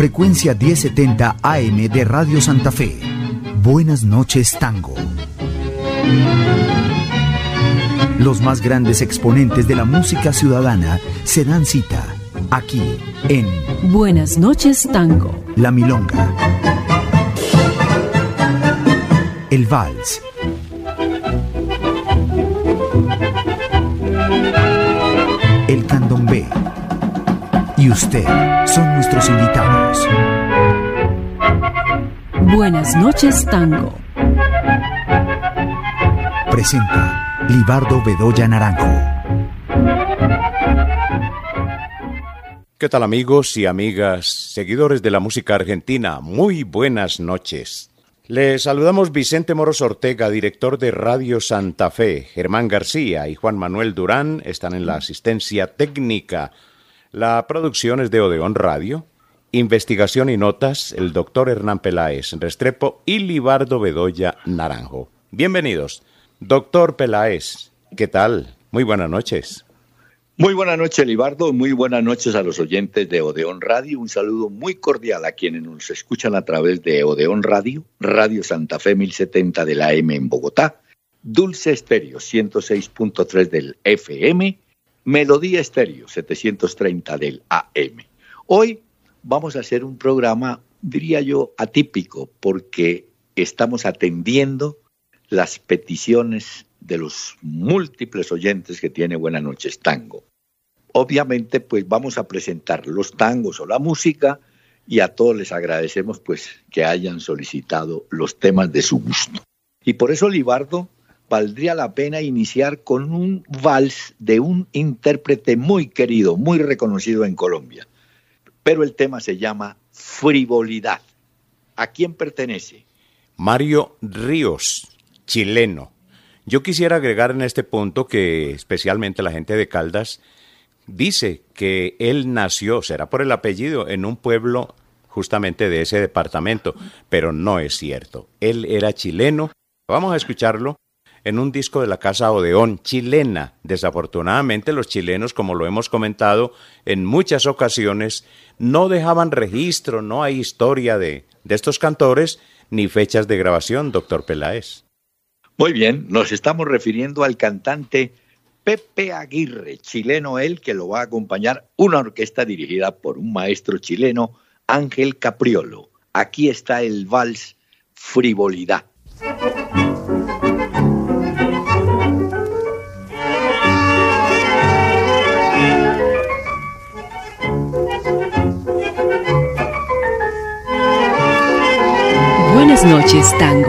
frecuencia 1070 AM de Radio Santa Fe. Buenas noches, Tango. Los más grandes exponentes de la música ciudadana se dan cita aquí en Buenas noches, Tango. La Milonga, el Vals, el Candombe y usted son nuestros invitados. Buenas noches, Tango. Presenta Libardo Bedoya Naranjo. ¿Qué tal, amigos y amigas, seguidores de la música argentina? Muy buenas noches. Les saludamos Vicente Moros Ortega, director de Radio Santa Fe. Germán García y Juan Manuel Durán están en la asistencia técnica. La producción es de Odeón Radio. Investigación y notas, el doctor Hernán Peláez Restrepo y Libardo Bedoya Naranjo. Bienvenidos. Doctor Peláez, ¿qué tal? Muy buenas noches. Muy buenas noches, Libardo. Muy buenas noches a los oyentes de Odeón Radio. Un saludo muy cordial a quienes nos escuchan a través de Odeón Radio, Radio Santa Fe 1070 de la AM en Bogotá, Dulce Estéreo 106.3 del FM, Melodía Estéreo 730 del AM. Hoy vamos a hacer un programa, diría yo, atípico, porque estamos atendiendo las peticiones de los múltiples oyentes que tiene Buenas noches, Tango. Obviamente, pues vamos a presentar los tangos o la música y a todos les agradecemos pues que hayan solicitado los temas de su gusto. Y por eso, Libardo, valdría la pena iniciar con un vals de un intérprete muy querido, muy reconocido en Colombia. Pero el tema se llama Frivolidad. ¿A quién pertenece? Mario Ríos, chileno. Yo quisiera agregar en este punto que especialmente la gente de Caldas dice que él nació, será por el apellido, en un pueblo justamente de ese departamento, pero no es cierto. Él era chileno. Vamos a escucharlo en un disco de la Casa Odeón, chilena. Desafortunadamente los chilenos, como lo hemos comentado en muchas ocasiones, no dejaban registro, no hay historia de estos cantores ni fechas de grabación, doctor Peláez. Muy bien, nos estamos refiriendo al cantante Pepe Aguirre, chileno él, que lo va a acompañar una orquesta dirigida por un maestro chileno, Ángel Capriolo. Aquí está el vals Frivolidad. Buenas noches, Tango.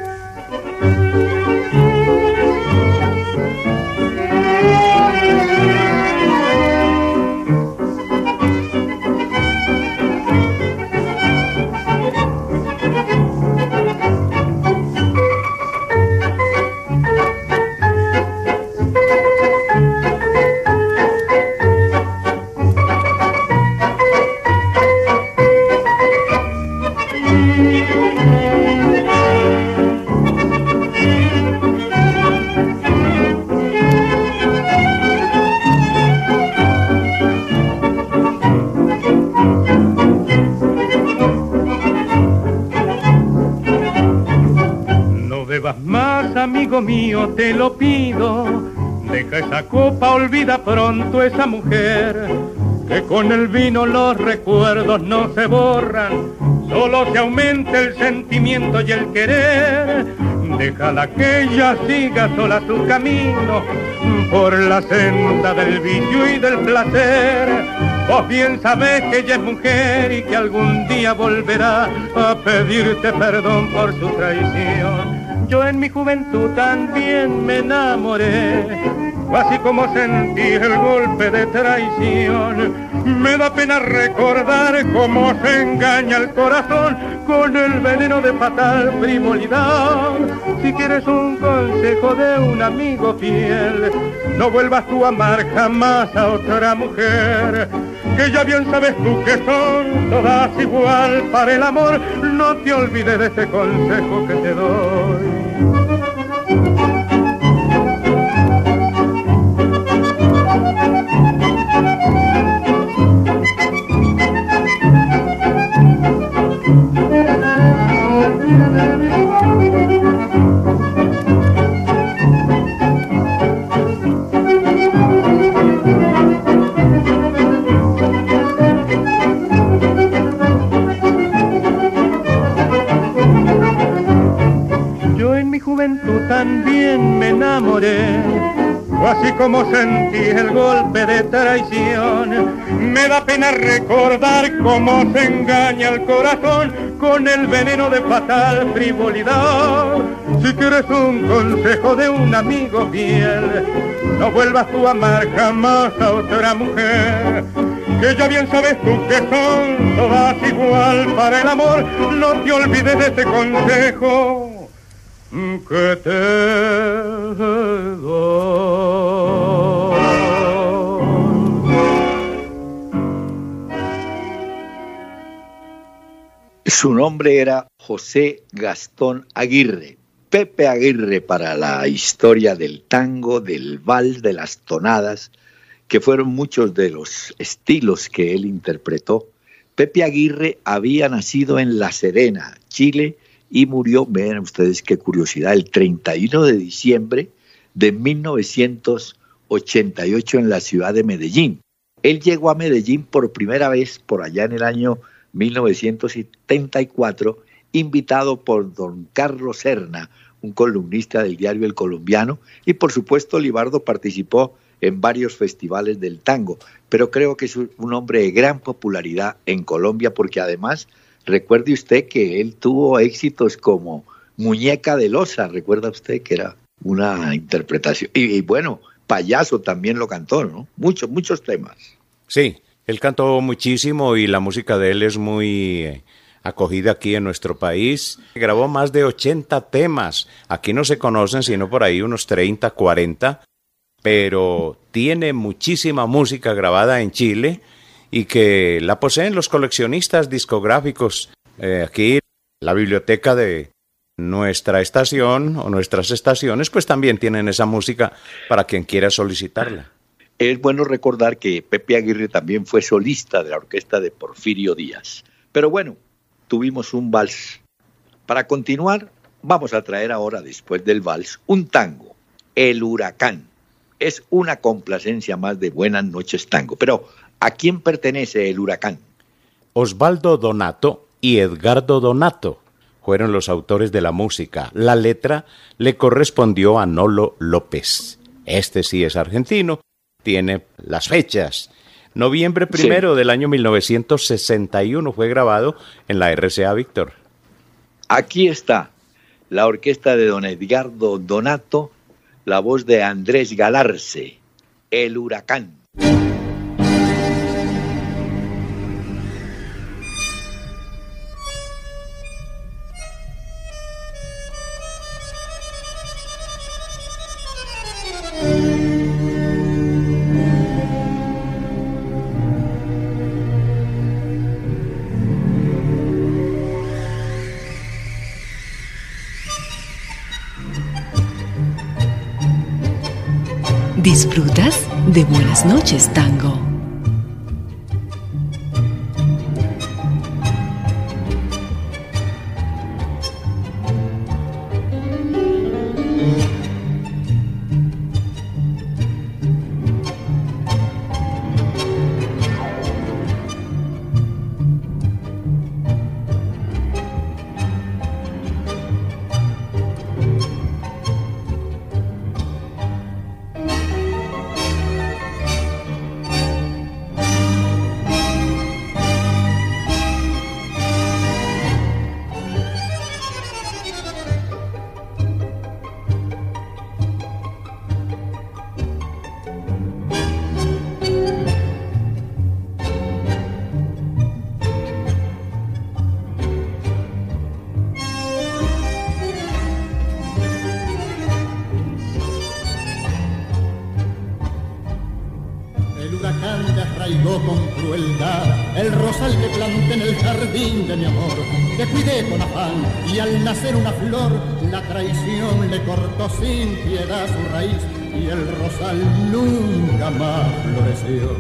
Amigo mío, te lo pido, deja esa copa, olvida pronto esa mujer, que con el vino los recuerdos no se borran, solo se aumenta el sentimiento y el querer. Déjala que ella siga sola su camino, por la senda del vicio y del placer. Vos bien sabés que ella es mujer y que algún día volverá a pedirte perdón por su traición. Yo en mi juventud también me enamoré, así como sentí el golpe de traición. Me da pena recordar cómo se engaña el corazón con el veneno de fatal frivolidad. Si quieres un consejo de un amigo fiel, no vuelvas tú a amar jamás a otra mujer, que ya bien sabes tú que son todas igual para el amor. No te olvides de este consejo que te doy. cómo sentí el golpe de traición. Me da pena recordar cómo se engaña el corazón con el veneno de fatal frivolidad. Si quieres un consejo de un amigo fiel, no vuelvas tú a amar jamás a otra mujer, que ya bien sabes tú que son todas igual para el amor. No te olvides de este consejo que te doy. Su nombre era José Gastón Aguirre, Pepe Aguirre para la historia del tango, del vals, de las tonadas, que fueron muchos de los estilos que él interpretó. Pepe Aguirre había nacido en La Serena, Chile, y murió, vean ustedes qué curiosidad, el 31 de diciembre de 1988 en la ciudad de Medellín. Él llegó a Medellín por primera vez por allá en el año 1974, invitado por don Carlos Serna, un columnista del diario El Colombiano, y por supuesto Libardo participó en varios festivales del tango, pero creo que es un hombre de gran popularidad en Colombia, porque además, recuerde usted que él tuvo éxitos como Muñeca de Loza, recuerda usted que era una interpretación, y bueno, Payaso también lo cantó, ¿no? Muchos temas. Sí, él cantó muchísimo y la música de él es muy acogida aquí en nuestro país. Grabó más de 80 temas, aquí no se conocen sino por ahí unos 30, 40, pero tiene muchísima música grabada en Chile y que la poseen los coleccionistas discográficos. Aquí la biblioteca de nuestra estación o nuestras estaciones pues también tienen esa música para quien quiera solicitarla. Es bueno recordar que Pepe Aguirre también fue solista de la orquesta de Porfirio Díaz. Pero bueno, tuvimos un vals. Para continuar, vamos a traer ahora, después del vals, un tango, El Huracán. Es una complacencia más de Buenas noches Tango. Pero, ¿a quién pertenece El Huracán? Osvaldo Donato y Edgardo Donato fueron los autores de la música. La letra le correspondió a Nolo López. Este sí es argentino. Tiene las fechas. Noviembre 1 del año 1961 fue grabado en la RCA Víctor. Aquí está la orquesta de don Edgardo Donato, la voz de Andrés Galarce, El Huracán. ¿Disfrutas de Buenas noches, Tango? Con crueldad el rosal que planté en el jardín de mi amor, que cuidé con afán, y al nacer una flor la traición le cortó sin piedad su raíz, y el rosal nunca más floreció.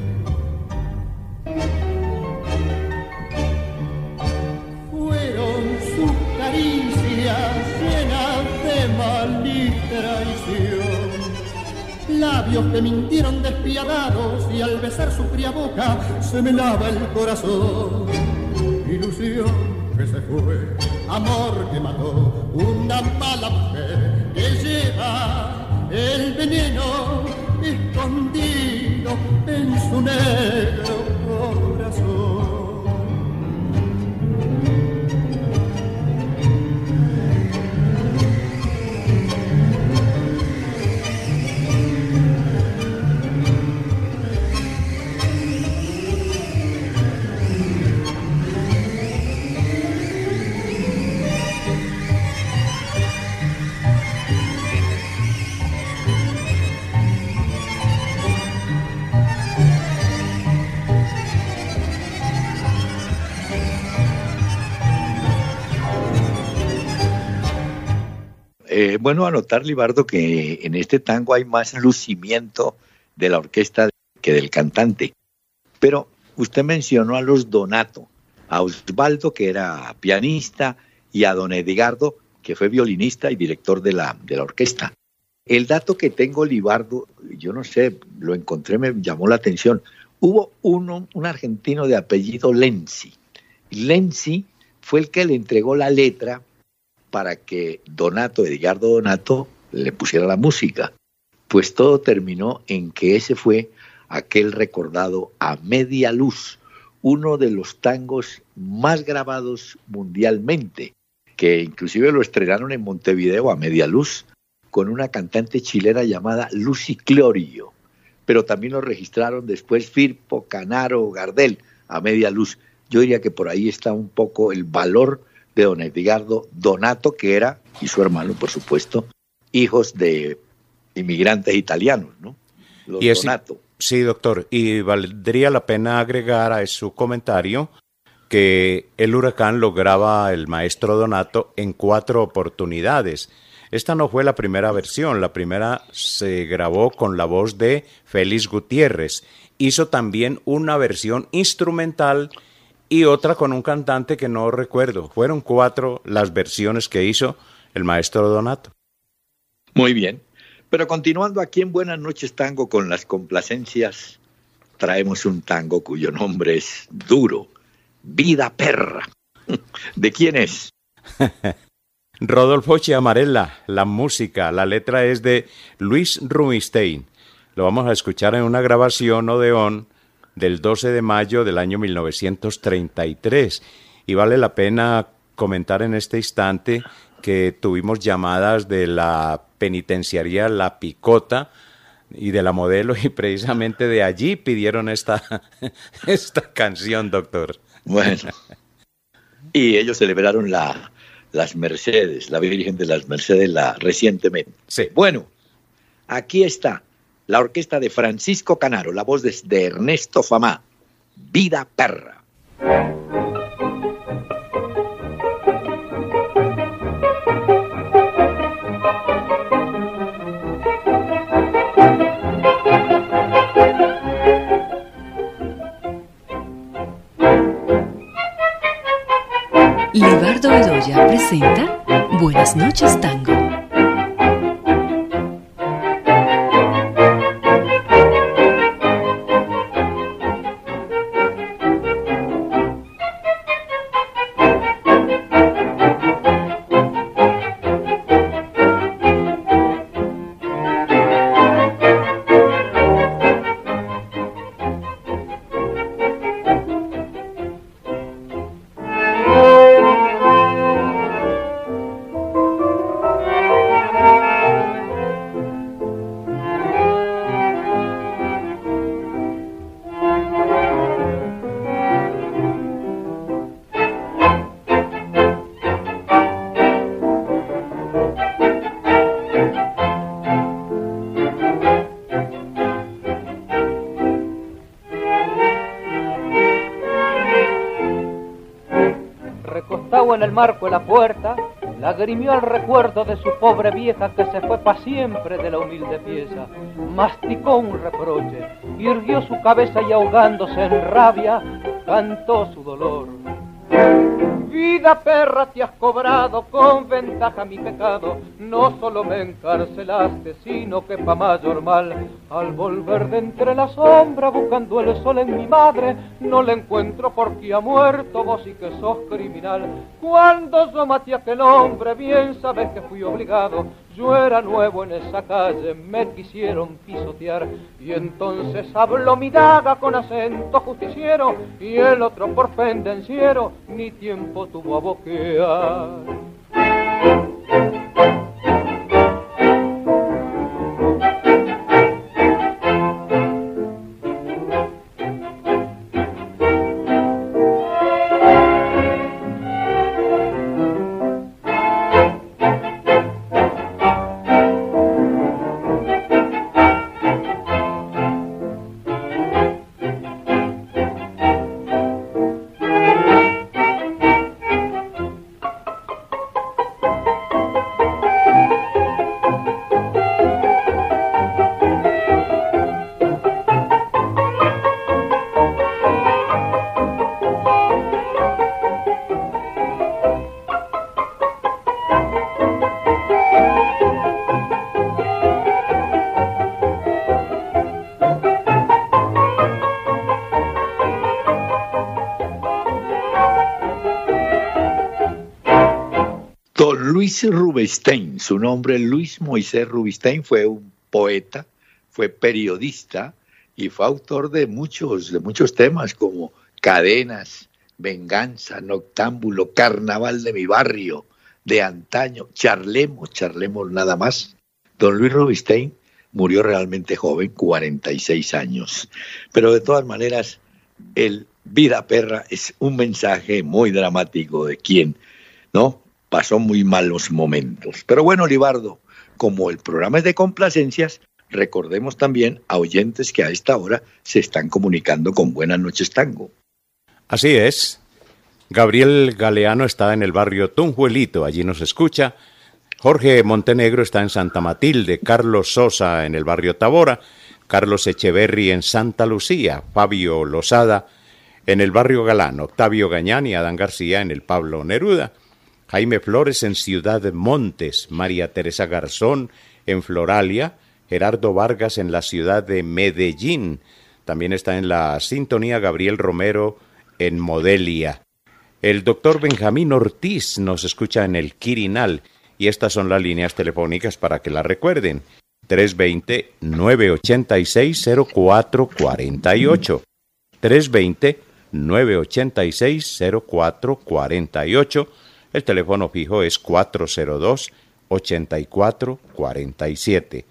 Fueron sus caricias llenas de mal y traición, labios que mintieron despiadados, y al besar su fría boca se me lava el corazón. Ilusión que se fue, amor que mató, una mala mujer que lleva el veneno escondido en su negro corazón. Bueno anotar, Libardo, que en este tango hay más lucimiento de la orquesta que del cantante. Pero usted mencionó a los Donato, a Osvaldo, que era pianista, y a don Edgardo, que fue violinista y director de la orquesta. El dato que tengo, Libardo, yo no sé, lo encontré, me llamó la atención. Hubo un argentino de apellido Lenzi. Lenzi fue el que le entregó la letra para que Edgardo Donato, le pusiera la música. Pues todo terminó en que ese fue aquel recordado A Media Luz, uno de los tangos más grabados mundialmente, que inclusive lo estrenaron en Montevideo, A Media Luz, con una cantante chilena llamada Lucy Clorio, pero también lo registraron después Firpo, Canaro, Gardel, A Media Luz. Yo diría que por ahí está un poco el valor de don Edgardo Donato, que era, y su hermano, por supuesto, hijos de inmigrantes italianos, ¿no? Los Donato. Sí, doctor, y valdría la pena agregar a su comentario que el Huracán lo graba el maestro Donato en 4 oportunidades. Esta no fue la primera versión, la primera se grabó con la voz de Félix Gutiérrez. Hizo también una versión instrumental y otra con un cantante que no recuerdo. Fueron 4 las versiones que hizo el maestro Donato. Muy bien. Pero continuando aquí en Buenas Noches Tango con las complacencias, traemos un tango cuyo nombre es duro, Vida Perra. ¿De quién es? Rodolfo Chiamarella, la música, la letra es de Luis Rubinstein. Lo vamos a escuchar en una grabación Odeón del 12 de mayo del año 1933. Y vale la pena comentar en este instante que tuvimos llamadas de la penitenciaría La Picota y de la Modelo, y precisamente de allí pidieron esta canción, doctor. Bueno, y ellos celebraron las Mercedes, la Virgen de las Mercedes recientemente. Sí. Bueno, aquí está la orquesta de Francisco Canaro, la voz de Ernesto Famá, Vida Perra. Libardo Bedoya presenta Buenas Noches Tango. En el marco de la puerta, lagrimió el recuerdo de su pobre vieja que se fue pa' siempre de la humilde pieza. Masticó un reproche, irguió su cabeza y ahogándose en rabia, cantó su dolor. Vida perra, te has cobrado con ventaja mi pecado, no solo me encarcelaste, sino que pa' mayor mal, al volver de entre la sombra buscando el sol en mi madre, no le encuentro porque ha muerto, vos y que sos criminal. Cuando yo maté a aquel hombre, bien sabes que fui obligado, Yo era nuevo en esa calle, me quisieron pisotear, y entonces habló mi daga con acento justiciero, y el otro por pendenciero ni tiempo tuvo a boquear. Luis Rubinstein, su nombre Luis Moisés Rubinstein, fue un poeta, fue periodista y fue autor de muchos temas como Cadenas, Venganza, Noctámbulo, Carnaval de mi barrio, de antaño, Charlemos nada más. Don Luis Rubinstein murió realmente joven, 46 años. Pero de todas maneras, el Vida Perra es un mensaje muy dramático de quien, ¿no?, pasó muy malos momentos. Pero bueno, Libardo, como el programa es de complacencias, recordemos también a oyentes que a esta hora se están comunicando con Buenas Noches Tango. Así es. Gabriel Galeano está en el barrio Tunjuelito, allí nos escucha. Jorge Montenegro está en Santa Matilde, Carlos Sosa en el barrio Tabora, Carlos Echeverri en Santa Lucía, Fabio Lozada en el barrio Galán, Octavio Gañán y Adán García en el Pablo Neruda, Jaime Flores en Ciudad Montes, María Teresa Garzón en Floralia, Gerardo Vargas en la ciudad de Medellín. También está en la sintonía Gabriel Romero en Modelia. El doctor Benjamín Ortiz nos escucha en el Quirinal y estas son las líneas telefónicas para que la recuerden. 320-986-0448. 320-986-0448. El teléfono fijo es 402-8447.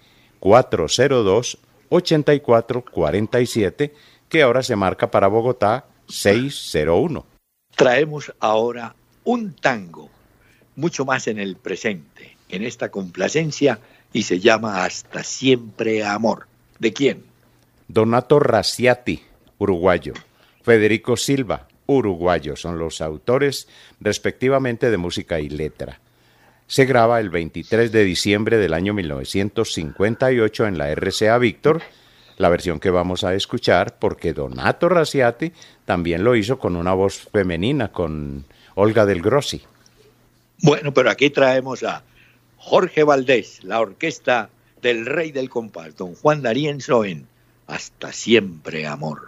402-8447, que ahora se marca para Bogotá 601. Traemos ahora un tango, mucho más en el presente, en esta complacencia, y se llama Hasta Siempre Amor. ¿De quién? Donato Raciati, uruguayo. Federico Silva, uruguayo, son los autores respectivamente de música y letra. Se graba el 23 de diciembre del año 1958 en la RCA Víctor, la versión que vamos a escuchar, porque Donato Raciati también lo hizo con una voz femenina, con Olga del Grossi. Bueno, pero aquí traemos a Jorge Valdés, la orquesta del rey del compás, don Juan D'Arienzo en Hasta Siempre Amor.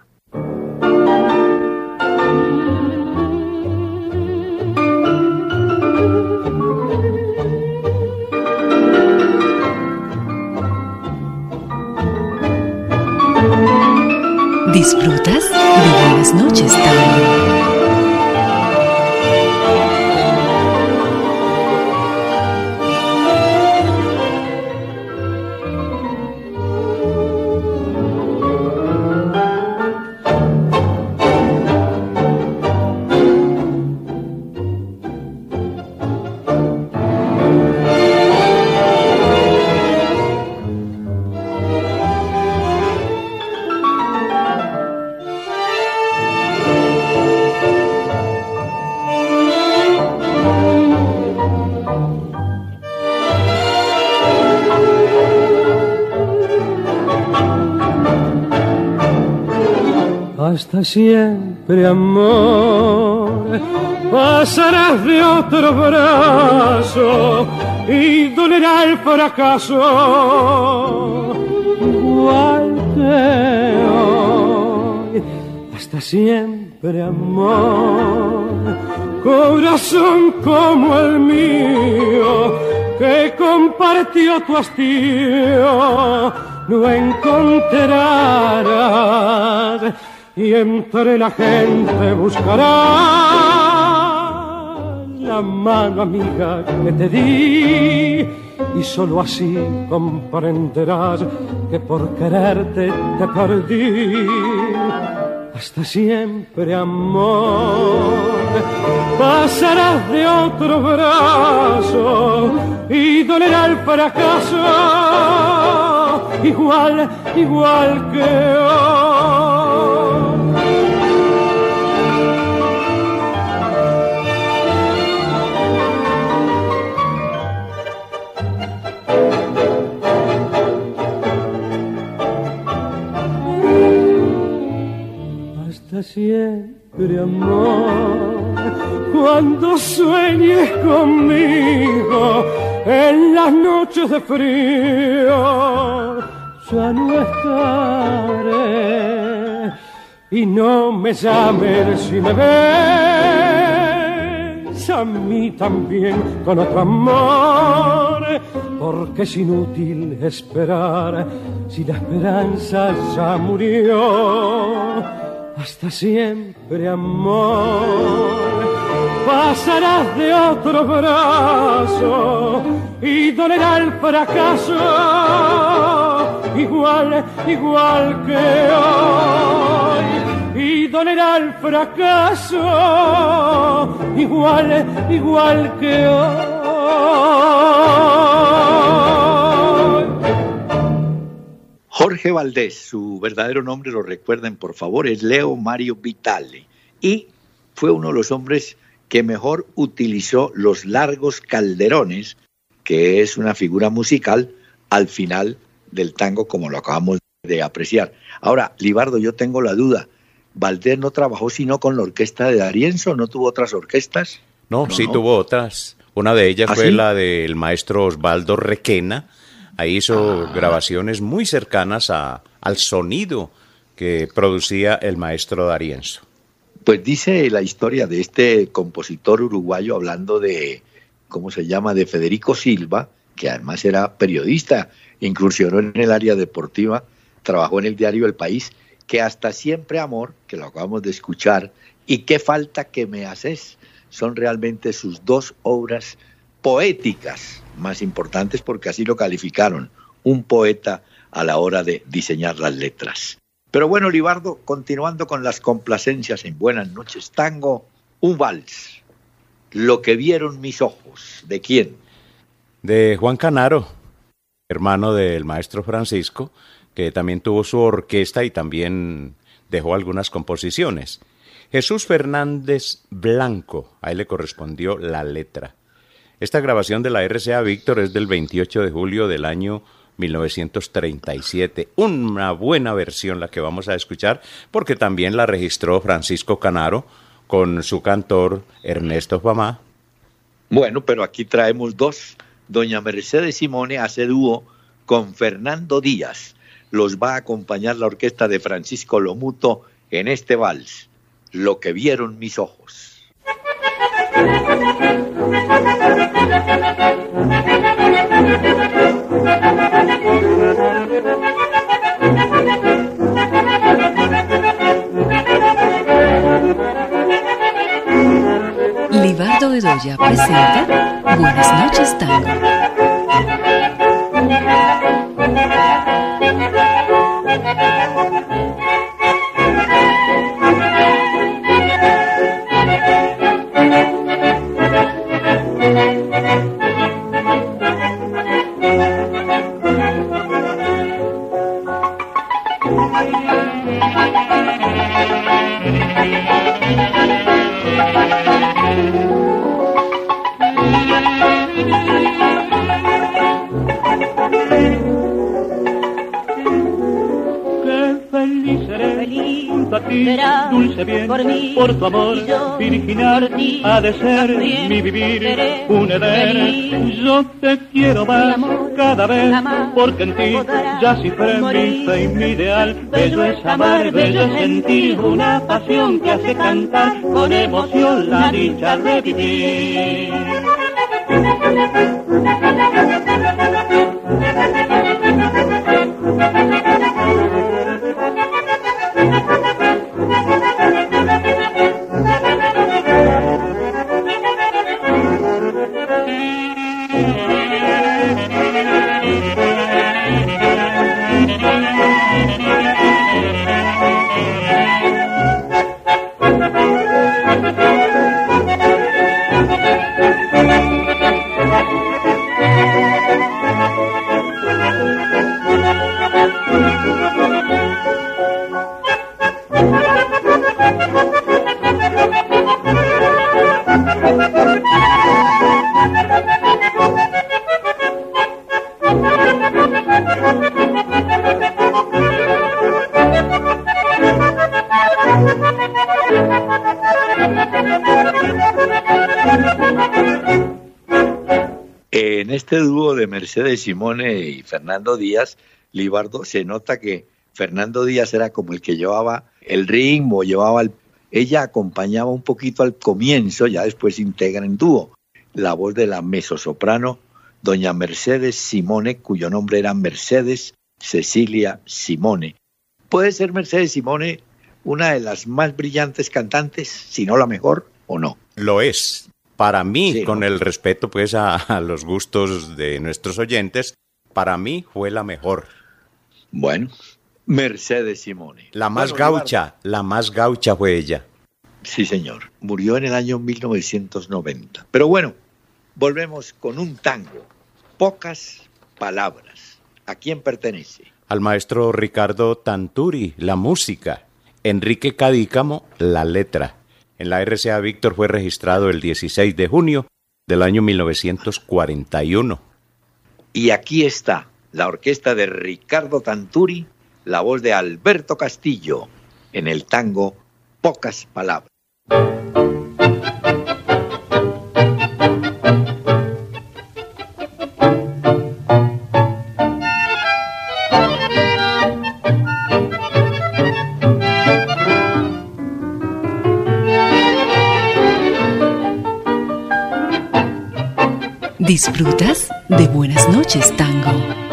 ¿Disfrutas de Buenas Noches Tango? Hasta siempre, amor, pasarás de otro brazo y dolerá el fracaso igual que hoy. Hasta siempre, amor, corazón como el mío, que compartió tu hastío no encontrarás, y entre la gente buscarás la mano amiga que te di, y solo así comprenderás que por quererte te perdí. Hasta siempre, amor, pasarás de otro brazo y dolerá el fracaso, igual que hoy. Siempre, amor, cuando sueñes conmigo en las noches de frío, ya no estaré, y no me llames si me ves a mí también con otro amor, porque es inútil esperar si la esperanza ya murió. Hasta siempre, amor, pasarás de otro brazo y dolerá el fracaso, igual que hoy, y dolerá el fracaso, igual que hoy. Jorge Valdés, su verdadero nombre, lo recuerden por favor, es Leo Mario Vitale, y fue uno de los hombres que mejor utilizó los largos calderones, que es una figura musical al final del tango, como lo acabamos de apreciar. Ahora, Libardo, yo tengo la duda, ¿Valdés no trabajó sino con la orquesta de D'Arienzo? ¿No tuvo otras orquestas? No, sí tuvo otras. Una de ellas fue la del maestro Osvaldo Requena. Ahí hizo grabaciones muy cercanas al sonido que producía el maestro D'Arienzo. Pues dice la historia de este compositor uruguayo, hablando de, ¿cómo se llama?, de Federico Silva, que además era periodista, incursionó en el área deportiva, trabajó en el diario El País, que hasta Siempre Amor, que lo acabamos de escuchar, y Qué falta que me haces, son realmente sus dos obras poéticas más importantes, porque así lo calificaron, un poeta a la hora de diseñar las letras. Pero bueno, Libardo, continuando con las complacencias en Buenas Noches Tango, un vals, Lo que vieron mis ojos. ¿De quién? De Juan Canaro, hermano del maestro Francisco, que también tuvo su orquesta y también dejó algunas composiciones. Jesús Fernández Blanco, a él le correspondió la letra. Esta grabación de la RCA Víctor es del 28 de julio del año 1937. Una buena versión la que vamos a escuchar, porque también la registró Francisco Canaro con su cantor Ernesto Famá. Bueno, pero aquí traemos dos. Doña Mercedes Simone hace dúo con Fernando Díaz. Los va a acompañar la orquesta de Francisco Lomuto en este vals, Lo que vieron mis ojos. Libardo Bedoya presenta Buenas Noches Tango. Dulce bien, por tu amor virginal ha de ser mi vivir un edén. Yo te quiero más cada vez, porque en ti ya cifré mi fe y mi ideal. Bello es amar, bello es sentir una pasión que hace cantar con emoción la dicha de vivir. En este dúo de Mercedes Simone y Fernando Díaz, Libardo, se nota que Fernando Díaz era como el que llevaba el ritmo, ella acompañaba un poquito al comienzo, ya después se integra en dúo. La voz de la mezzosoprano, doña Mercedes Simone, cuyo nombre era Mercedes Cecilia Simone. ¿Puede ser Mercedes Simone una de las más brillantes cantantes, si no la mejor, o no? Lo es. Para mí, Sí, con ¿no? el respeto pues a los gustos de nuestros oyentes, para mí fue la mejor. Bueno, Mercedes Simone. La más Bueno, gaucha fue ella. Sí, señor. Murió en el año 1990. Pero bueno, volvemos con un tango. Pocas palabras. ¿A quién pertenece? Al maestro Ricardo Tanturi, la música. Enrique Cadícamo, la letra. En la RCA Víctor fue registrado el 16 de junio del año 1941. Y aquí está la orquesta de Ricardo Tanturi, la voz de Alberto Castillo, en el tango Pocas palabras. ¿Disfrutas de Buenas noches, Tango?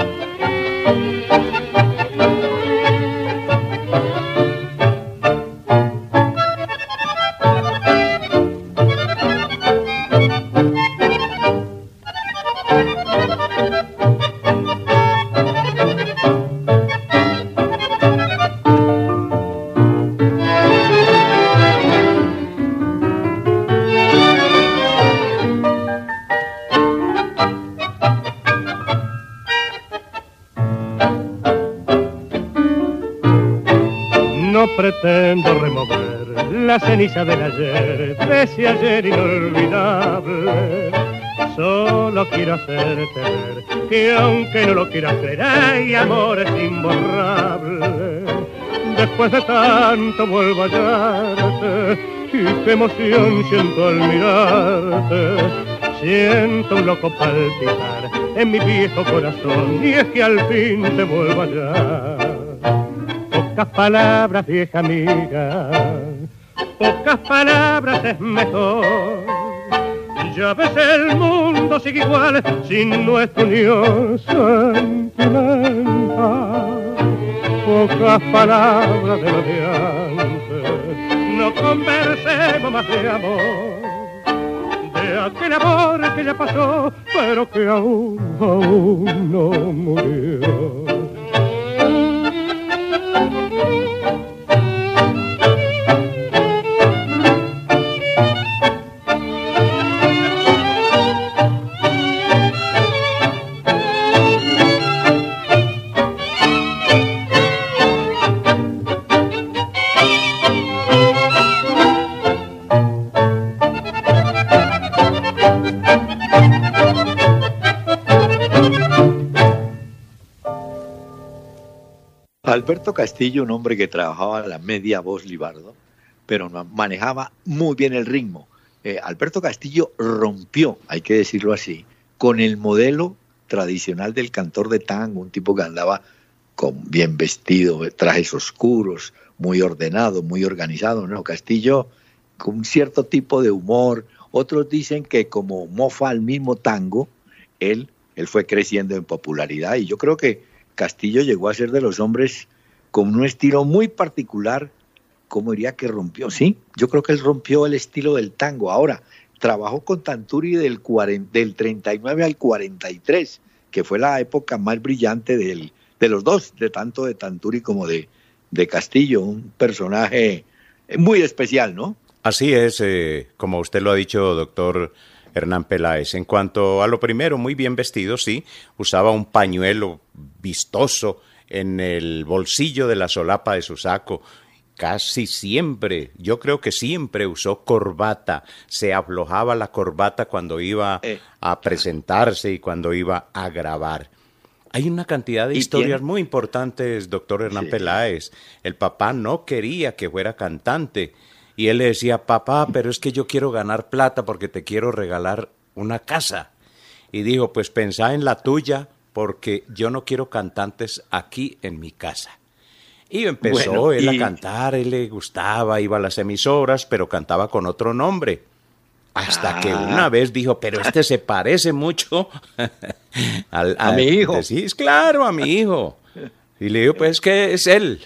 No pretendo remover la ceniza del ayer, de ese ayer inolvidable. Solo quiero hacerte ver que aunque no lo quieras creer, hay amores imborrables. Después de tanto vuelvo a hallarte, y qué emoción siento al mirarte. Siento un loco palpitar en mi viejo corazón, y es que al fin te vuelvo a hallar. Pocas palabras, vieja amiga, pocas palabras es mejor. Ya ves, el mundo sigue igual sin nuestra unión sentimental. Pocas palabras de lo de antes, no conversemos más de amor, de aquel amor que ya pasó, pero que aún no murió. Alberto Castillo, un hombre que trabajaba la media voz, Libardo, pero manejaba muy bien el ritmo. Alberto Castillo rompió, hay que decirlo así, con el modelo tradicional del cantor de tango, un tipo que andaba bien vestido, trajes oscuros, muy ordenado, muy organizado. No, Castillo con un cierto tipo de humor, Otros dicen que como mofa al mismo tango, él fue creciendo en popularidad. Y yo creo que Castillo llegó a ser de los hombres con un estilo muy particular. ¿Cómo diría que rompió? Sí, yo creo que él rompió el estilo del tango. Ahora, trabajó con Tanturi del 39 al 43, que fue la época más brillante de los dos, de tanto de Tanturi como de Castillo, un personaje muy especial, ¿no? Así es, como usted lo ha dicho, doctor Hernán Peláez. En cuanto a lo primero, muy bien vestido, sí, usaba un pañuelo vistoso en el bolsillo de la solapa de su saco. Casi siempre, yo creo que siempre usó corbata, se aflojaba la corbata cuando iba a presentarse y cuando iba a grabar. Hay una cantidad de historias muy importantes, doctor Hernán Peláez. El papá no quería que fuera cantante y él le decía, papá, pero es que yo quiero ganar plata porque te quiero regalar una casa. Y dijo, pues pensá en la tuya porque yo no quiero cantantes aquí en mi casa. Y empezó él a cantar, él le gustaba, iba a las emisoras, pero cantaba con otro nombre. Hasta que una vez dijo, pero este se parece mucho a mi hijo. Sí, claro, a mi hijo. Y le digo, pues que es él.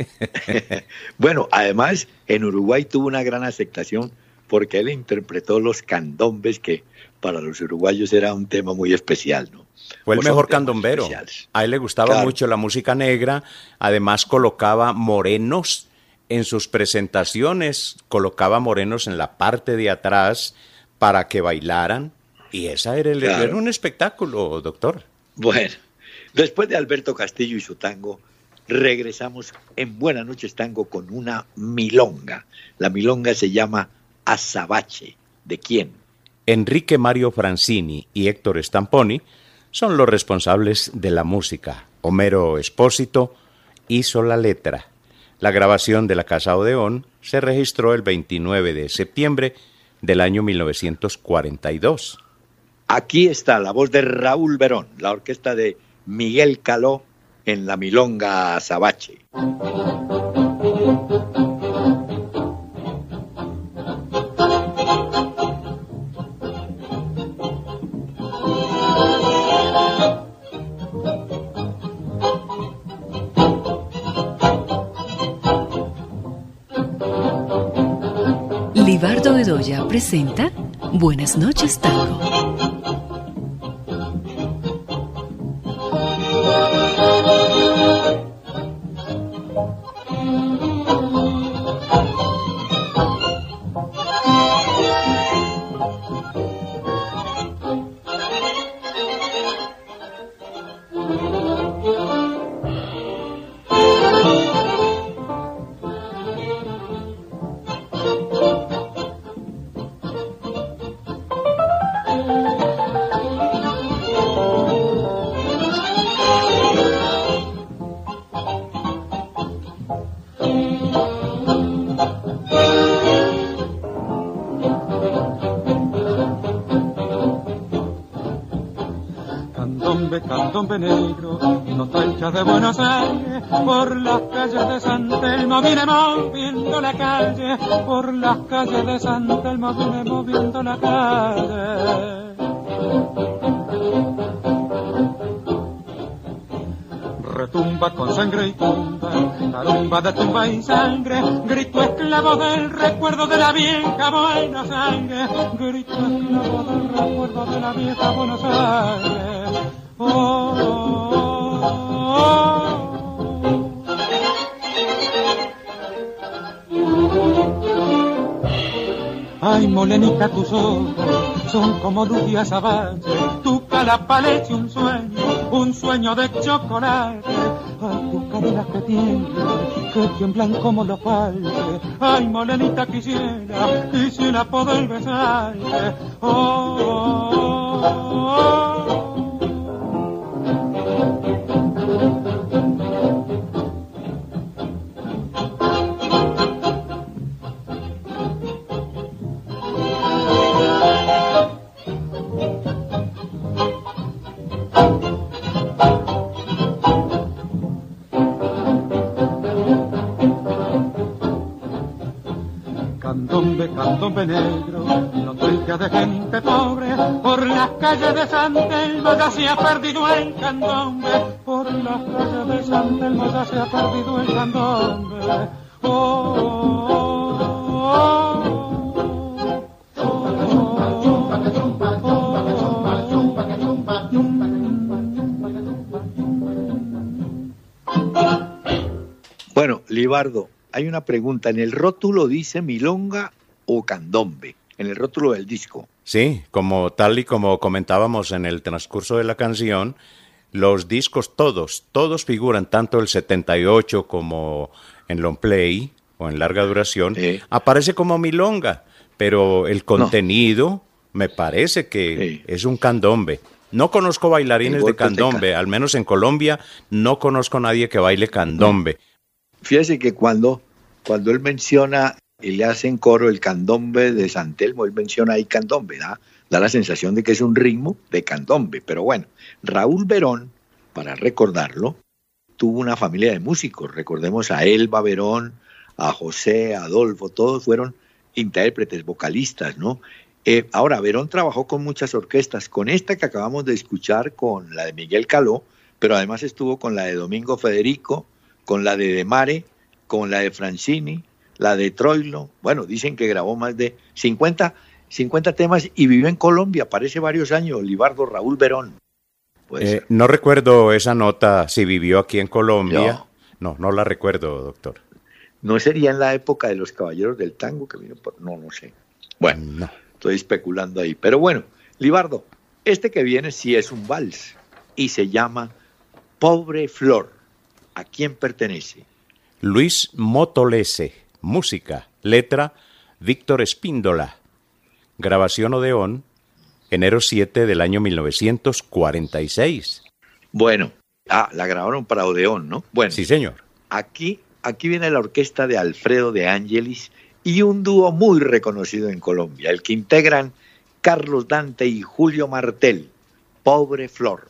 Bueno, además, en Uruguay tuvo una gran aceptación porque él interpretó los candombes, que para los uruguayos era un tema muy especial, ¿no? Fue el mejor candombero. A él le gustaba mucho la música negra, además colocaba morenos en sus presentaciones, colocaba morenos en la parte de atrás para que bailaran, y esa era un espectáculo, doctor. Bueno, después de Alberto Castillo y su tango, regresamos en Buenas noches Tango con una milonga. La milonga se llama Azabache. ¿De quién? Enrique Mario Francini y Héctor Stamponi son los responsables de la música. Homero Espósito hizo la letra. La grabación de la Casa Odeón se registró el 29 de septiembre del año 1942. Aquí está la voz de Raúl Verón, la orquesta de Miguel Caló en la milonga Azabache. Libardo Bedoya presenta Buenas noches Tango. Candombe negro, nostalgia de Buenos Aires, por las calles de San Telmo viene moviendo la calle, por las calles de San Telmo viene moviendo la calle. Retumba con sangre y tumba, tarumba de tumba y sangre, grito esclavo del recuerdo de la vieja Buenos Aires, grito esclavo del recuerdo de la vieja Buenos Aires. Oh, oh, oh. Ay, molenita, tus ojos son como luz y azabache, tu cara parece un sueño de chocolate. Ay, tus caderas que tiemblan como los palmes. Ay, molenita, quisiera poder besarte. Oh, oh, oh, oh. Candombe, candombe negro, noticia de gente pobre, por las calles de San Telmo ya se ha perdido el candombe, por las calles de San Telmo ya se ha perdido el candombe. Oh, oh, oh, oh. Bueno, Libardo, hay una pregunta. ¿En el rótulo dice milonga o candombe? En el rótulo del disco. Sí, como tal y como comentábamos en el transcurso de la canción, los discos todos figuran, tanto el 78 como en long play o en larga duración, aparece como milonga, pero el contenido me parece que es un candombe. No conozco bailarines de candombe, al menos en Colombia no conozco a nadie que baile candombe. Fíjese que cuando él menciona y le hacen coro el candombe de San Telmo, él menciona ahí candombe, da la sensación de que es un ritmo de candombe. Pero bueno, Raúl Verón, para recordarlo, tuvo una familia de músicos. Recordemos a Elba Verón, a José, a Adolfo, todos fueron intérpretes, vocalistas, ¿no? Ahora, Verón trabajó con muchas orquestas, con esta que acabamos de escuchar, con la de Miguel Caló, pero además estuvo con la de Domingo Federico, con la de Demare, con la de Francini, la de Troilo. Bueno, dicen que grabó más de 50 temas y vivió en Colombia, parece varios años, Libardo Raúl Verón. No recuerdo esa nota, si vivió aquí en Colombia. No la recuerdo, doctor. ¿No sería en la época de los Caballeros del Tango que vino por...? No sé. Bueno, no. Estoy especulando ahí. Pero bueno, Libardo, este que viene sí es un vals y se llama Pobre Flor. ¿A quién pertenece? Luis Motolese. Música, letra, Víctor Espíndola. Grabación Odeón, enero 7 del año 1946. Bueno, la grabaron para Odeón, ¿no? Bueno, sí, señor. Aquí viene la orquesta de Alfredo de Ángelis y un dúo muy reconocido en Colombia, el que integran Carlos Dante y Julio Martel, Pobre Flor.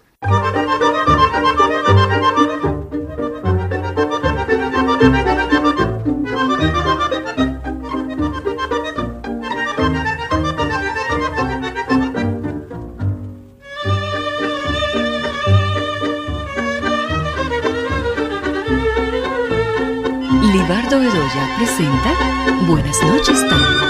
Libardo Bedoya presenta Buenas noches, Tango.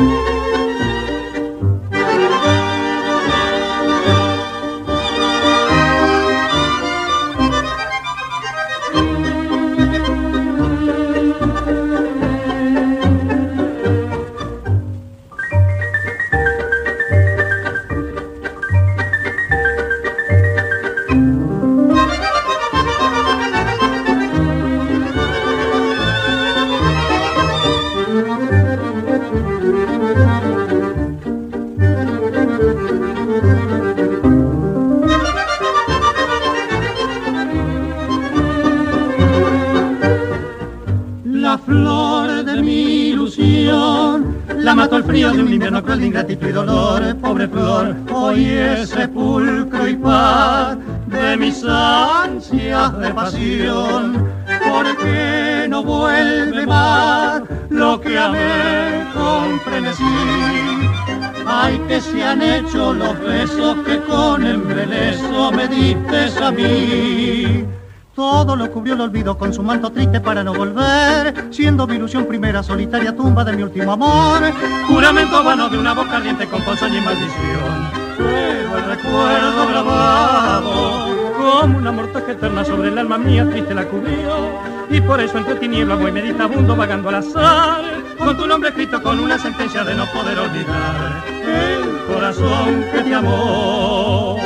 La flor de mi ilusión la mató el frío de un invierno cruel de ingratitud y dolor. Pobre flor, hoy es sepulcro y paz de mis ansias de pasión. ¿Por qué no vuelve más lo que amé con frenesí? Ay, que se han hecho los besos que con embeleso me diste a mí. Todo lo cubrió el olvido con su manto triste para no volver, siendo mi ilusión primera solitaria tumba de mi último amor. Juramento vano de una voz caliente con ponzoña y maldición, pero el recuerdo grabado como una mortaja eterna sobre el alma mía triste la cubrió. Y por eso entre tinieblas voy meditabundo vagando al azar, con tu nombre escrito con una sentencia de no poder olvidar el corazón que te amó.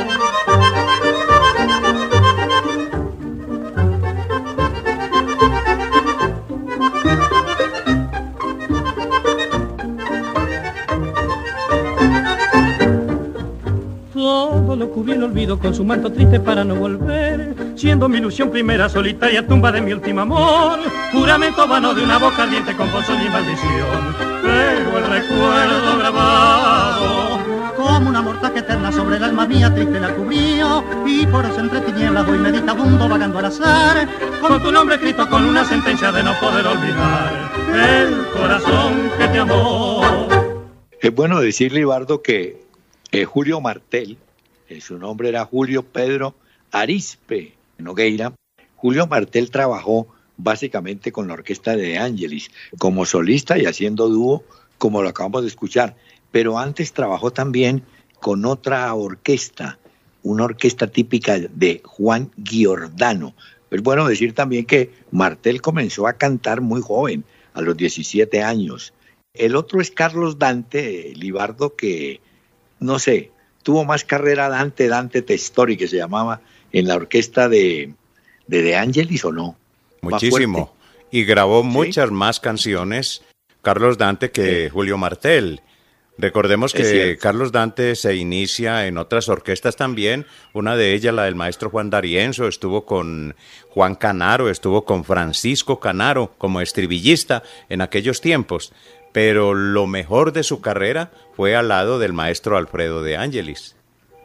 Todo lo cubrí el olvido con su manto triste para no volver, siendo mi ilusión primera solitaria tumba de mi último amor. Juramento vano de una voz ardiente con ponzoña y maldición, pero el recuerdo grabado como una mortaja eterna sobre el alma alma mía triste la cubrió, y por eso entre tinieblas voy meditabundo vagando al azar, con tu nombre escrito con una sentencia de no poder olvidar el corazón que te amó. Es bueno decir, Libardo, que Julio Martel, su nombre era Julio Pedro Arizpe Nogueira. Julio Martel trabajó básicamente con la orquesta de De Angelis, como solista y haciendo dúo, como lo acabamos de escuchar. Pero antes trabajó también con otra orquesta, una orquesta típica de Juan Giordano. Es bueno decir también que Martel comenzó a cantar muy joven, a los 17 años. El otro es Carlos Dante, Libardo, que, no sé, tuvo más carrera Dante Testori, que se llamaba, en la orquesta de De Angelis, ¿o no? Muchísimo. Y grabó muchas más canciones, Carlos Dante, que Julio Martel. Recordemos que Carlos Dante se inicia en otras orquestas también, una de ellas la del maestro Juan D'Arienzo, estuvo con Juan Canaro, estuvo con Francisco Canaro como estribillista en aquellos tiempos, pero lo mejor de su carrera fue al lado del maestro Alfredo De Angelis.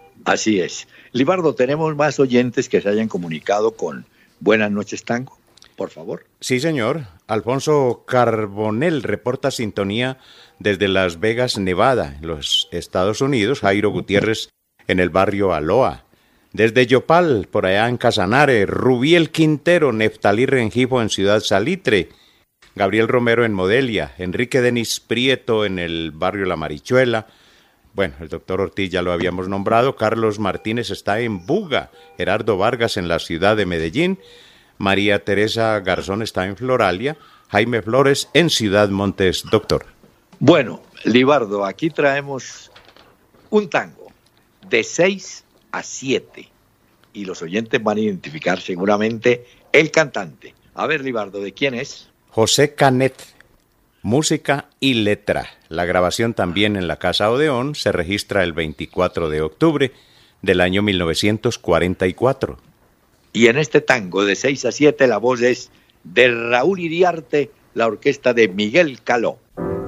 Así es. Libardo, tenemos más oyentes que se hayan comunicado con Buenas noches, Tango, por favor. Sí, señor. Alfonso Carbonell reporta sintonía desde Las Vegas, Nevada, en los Estados Unidos. Jairo Gutiérrez en el barrio Aloha. Desde Yopal, por allá en Casanare. Rubiel Quintero, Neftalí Rengifo en Ciudad Salitre. Gabriel Romero en Modelia. Enrique Denis Prieto en el barrio La Marichuela. Bueno, el doctor Ortiz ya lo habíamos nombrado. Carlos Martínez está en Buga. Gerardo Vargas en la ciudad de Medellín. María Teresa Garzón está en Floralia. Jaime Flores en Ciudad Montes, doctor. Bueno, Libardo, aquí traemos un tango de 6 a 7 y los oyentes van a identificar seguramente el cantante. A ver, Libardo, ¿de quién es? José Canet, música y letra. La grabación también en la Casa Odeón se registra el 24 de octubre del año 1944. Y en este tango de 6 a 7 la voz es de Raúl Iriarte, la orquesta de Miguel Caló.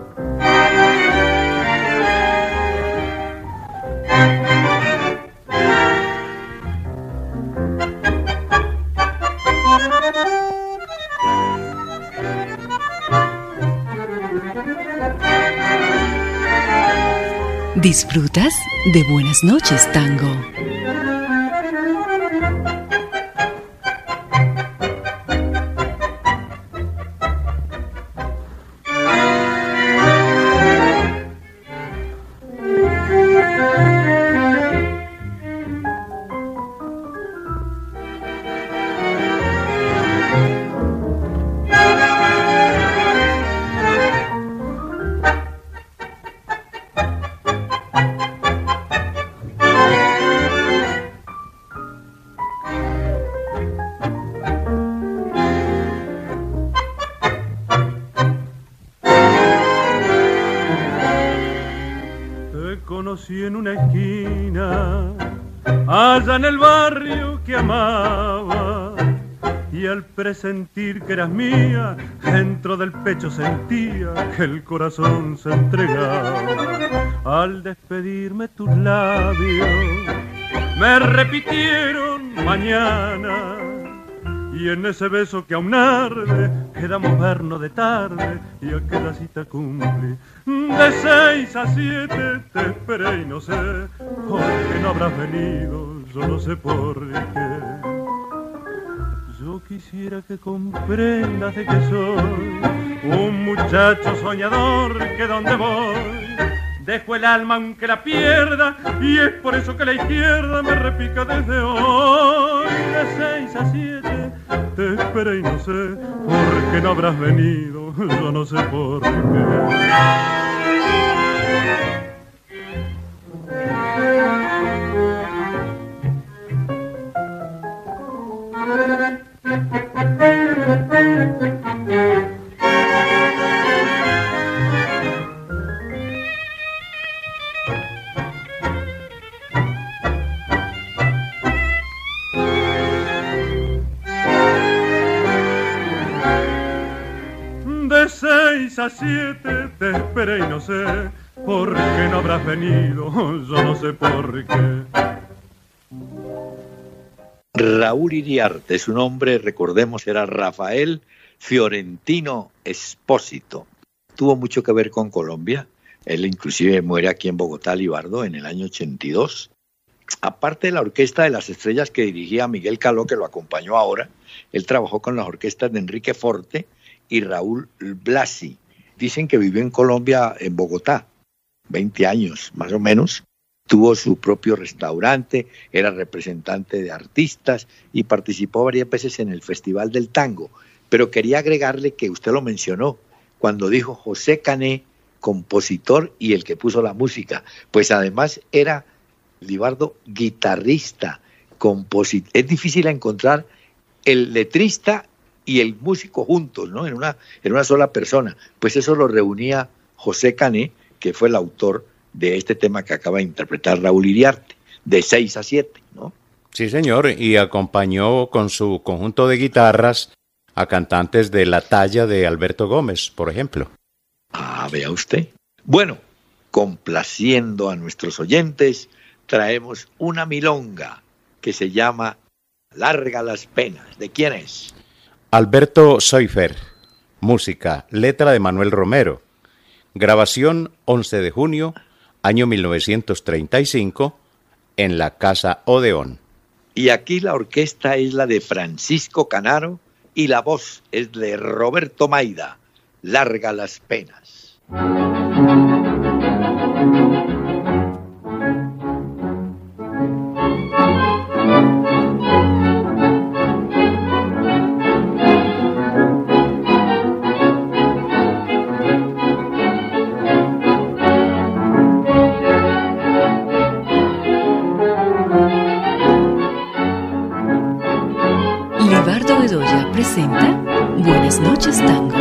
¿Disfrutas de Buenas noches, Tango? Conocí en una esquina, allá en el barrio que amaba, y al presentir que eras mía, dentro del pecho sentía que el corazón se entregaba. Al despedirme tus labios, me repitieron mañana, y en ese beso que aún arde, quedamos vernos de tarde, y aquella cita cumplí. De 6 a 7 te esperé y no sé por qué no habrás venido, yo no sé por qué. Yo quisiera que comprendas de que soy un muchacho soñador que donde voy dejo el alma aunque la pierda, y es por eso que la izquierda me repica desde hoy. De 6 a 7 te esperé y no sé por qué no habrás venido, yo no sé por qué. De 6 a 7 te esperé y no sé por qué no habrás venido, yo no sé por qué. Raúl Iriarte, su nombre, recordemos, era Rafael Fiorentino Espósito. Tuvo mucho que ver con Colombia. Él inclusive muere aquí en Bogotá, Libardo, en el año 82. Aparte de la Orquesta de las Estrellas que dirigía Miguel Caló, que lo acompañó ahora, él trabajó con las orquestas de Enrique Forte y Raúl Blasi. Dicen que vivió en Colombia, en Bogotá, 20 años más o menos. Tuvo su propio restaurante, era representante de artistas y participó varias veces en el Festival del Tango. Pero quería agregarle que usted lo mencionó cuando dijo José Cané, compositor y el que puso la música. Pues además era, Libardo, guitarrista, compositor. Es difícil encontrar el letrista y el músico juntos, ¿no? En una sola persona. Pues eso lo reunía José Cané, que fue el autor de este tema que acaba de interpretar Raúl Iriarte, de 6 a 7, ¿no? Sí, señor, y acompañó con su conjunto de guitarras a cantantes de la talla de Alberto Gómez, por ejemplo. Ah, vea usted. Bueno, complaciendo a nuestros oyentes, traemos una milonga que se llama Larga las penas. ¿De quién es? Alberto Soifer. Música, letra de Manuel Romero. Grabación 11 de junio, año 1935, en la Casa Odeón. Y aquí la orquesta es la de Francisco Canaro y la voz es de Roberto Maida. Larga las penas. Libardo Bedoya presenta Buenas noches, Tango.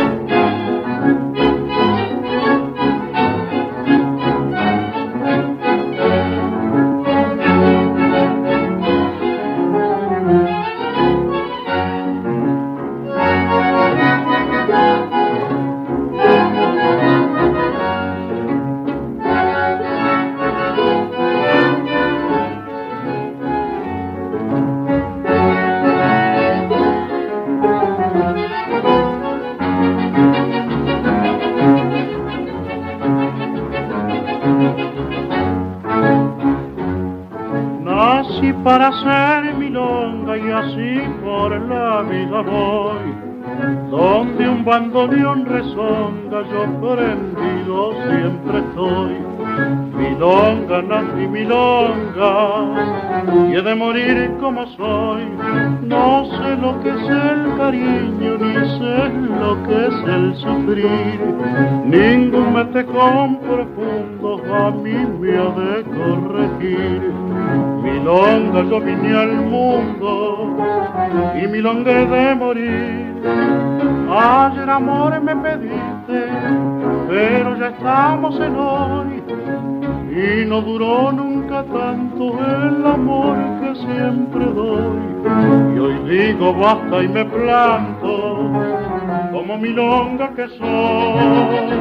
Para ser milonga y así por la vida voy, donde un bandoneón rezonga yo prendido siempre estoy. Milonga nací milonga y he de morir como soy. No sé lo que es el cariño ni sé lo que es el sufrir. Ningún metejón profundo a mí me ha de corregir. Milonga yo vine al mundo y milonga he de morir. Ayer amor me pediste, pero ya estamos en hoy. Y no duró nunca tanto el amor que siempre doy. Y hoy digo basta y me planto como milonga que soy.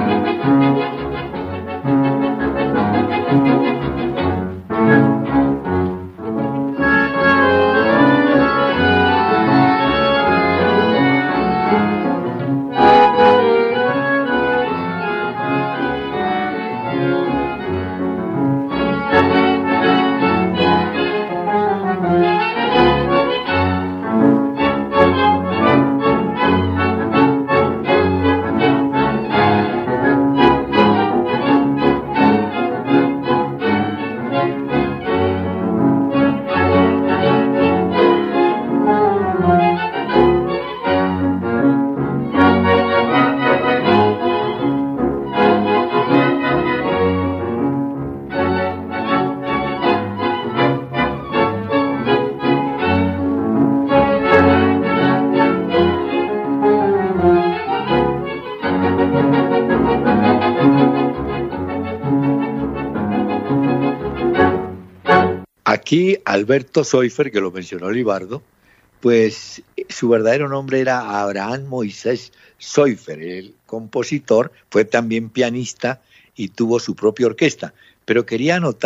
Aquí Alberto Soifer, que lo mencionó Libardo, pues su verdadero nombre era Abraham Moisés Soifer. El compositor fue también pianista y tuvo su propia orquesta. Pero quería anotar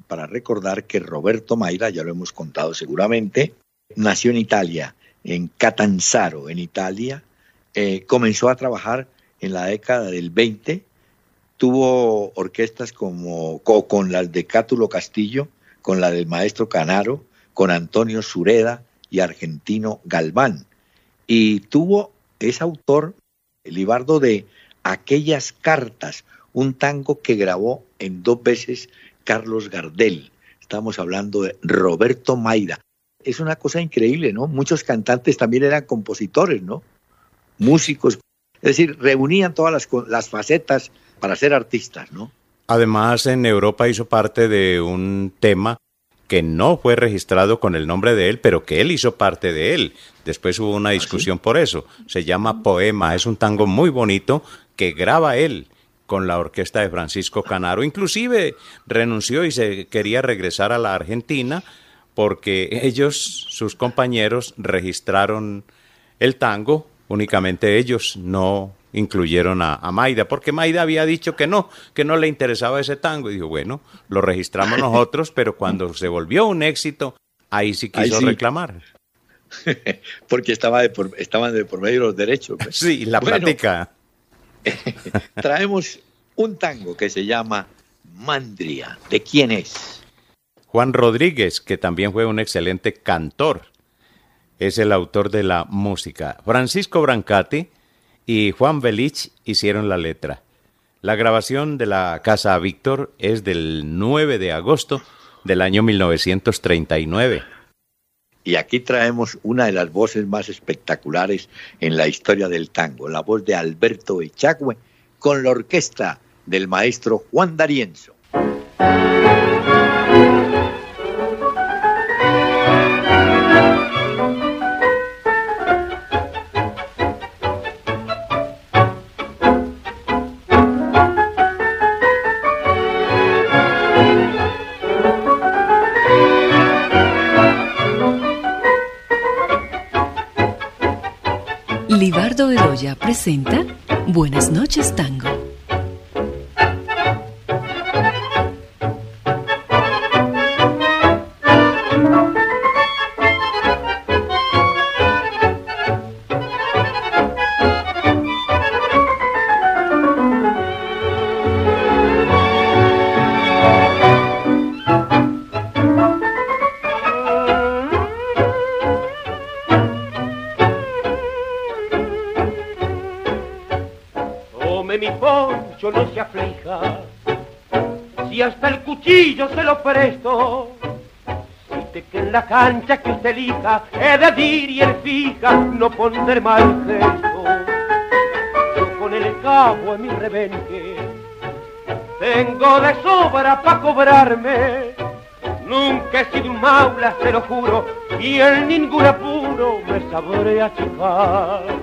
para recordar que Roberto Mayra, ya lo hemos contado seguramente, nació en Italia, en Catanzaro, en Italia. Comenzó a trabajar en la década del 20, tuvo orquestas con las de Cátulo Castillo, con la del maestro Canaro, con Antonio Sureda y Argentino Galván. Y es autor, Libardo, de Aquellas Cartas, un tango que grabó en 2 veces Carlos Gardel. Estamos hablando de Roberto Mayra. Es una cosa increíble, ¿no? Muchos cantantes también eran compositores, ¿no? Músicos. Es decir, reunían todas las facetas para ser artistas, ¿no? Además, en Europa hizo parte de un tema que no fue registrado con el nombre de él, pero que él hizo parte de él. Después hubo una discusión por eso. Se llama Poema. Es un tango muy bonito que graba él con la orquesta de Francisco Canaro. Inclusive renunció y se quería regresar a la Argentina porque ellos, sus compañeros, registraron el tango. Únicamente ellos no incluyeron a Mayra, porque Mayra había dicho que no le interesaba ese tango. Y dijo, bueno, lo registramos nosotros, pero cuando se volvió un éxito, ahí sí quiso reclamar. Porque estaban de por medio los derechos. Pues. Sí, la plática. Traemos un tango que se llama Mandria. ¿De quién es? Juan Rodríguez, que también fue un excelente cantor, es el autor de la música. Francisco Brancati y Juan Belich hicieron la letra. La grabación de la Casa Víctor es del 9 de agosto del año 1939. Y aquí traemos una de las voces más espectaculares en la historia del tango, la voz de Alberto Echagüe, con la orquesta del maestro Juan D'Arienzo. Libardo Bedoya presenta Buenas noches, Tango. No se aflija, si hasta el cuchillo se lo presto, si que en la cancha que usted elija he de dir y él fija, no poner mal gesto. Yo con el cabo en mi rebenque tengo de sobra pa' cobrarme, nunca he sido un maula, se lo juro, y en ningún apuro me sabré achicar.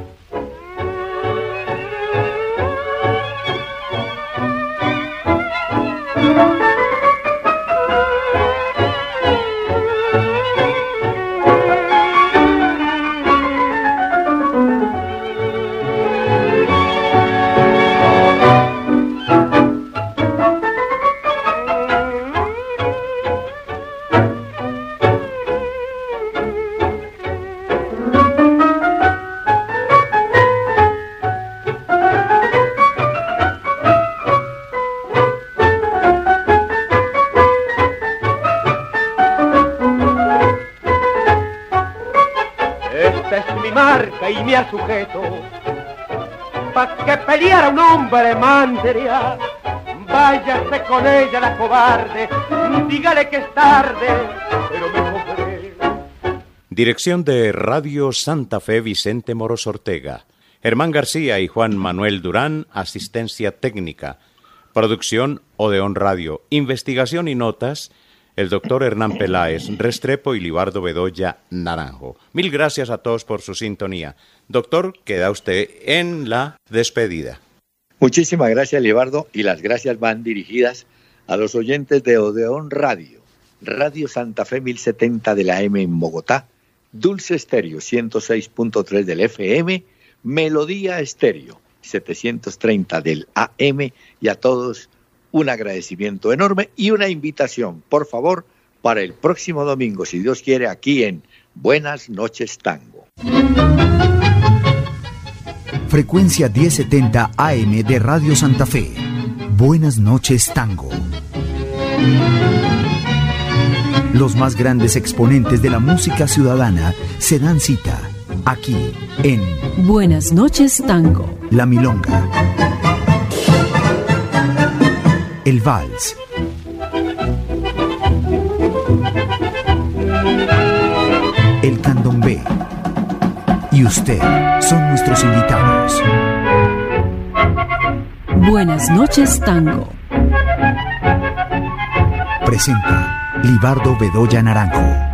Y me ha sujeto pa' que peleara un hombre mandria, váyase con ella la cobarde, dígale que es tarde, pero me cogeré. Dirección de Radio Santa Fe, Vicente Moros Ortega. Germán García y Juan Manuel Durán, asistencia técnica. Producción Odeón Radio. Investigación y notas, el doctor Hernán Peláez, Restrepo y Libardo Bedoya Naranjo. Mil gracias a todos por su sintonía. Doctor, queda usted en la despedida. Muchísimas gracias, Libardo, y las gracias van dirigidas a los oyentes de Odeón Radio, Radio Santa Fe 1070 de la M en Bogotá, Dulce Estéreo 106.3 del FM, Melodía Estéreo 730 del AM, y a todos un agradecimiento enorme y una invitación, por favor, para el próximo domingo, si Dios quiere, aquí en Buenas Noches Tango. Frecuencia 1070 AM de Radio Santa Fe. Buenas Noches Tango. Los más grandes exponentes de la música ciudadana se dan cita aquí en Buenas Noches Tango. La Milonga, el Vals, el Candombe y usted son nuestros invitados. Buenas Noches Tango. Presenta Libardo Bedoya Naranjo.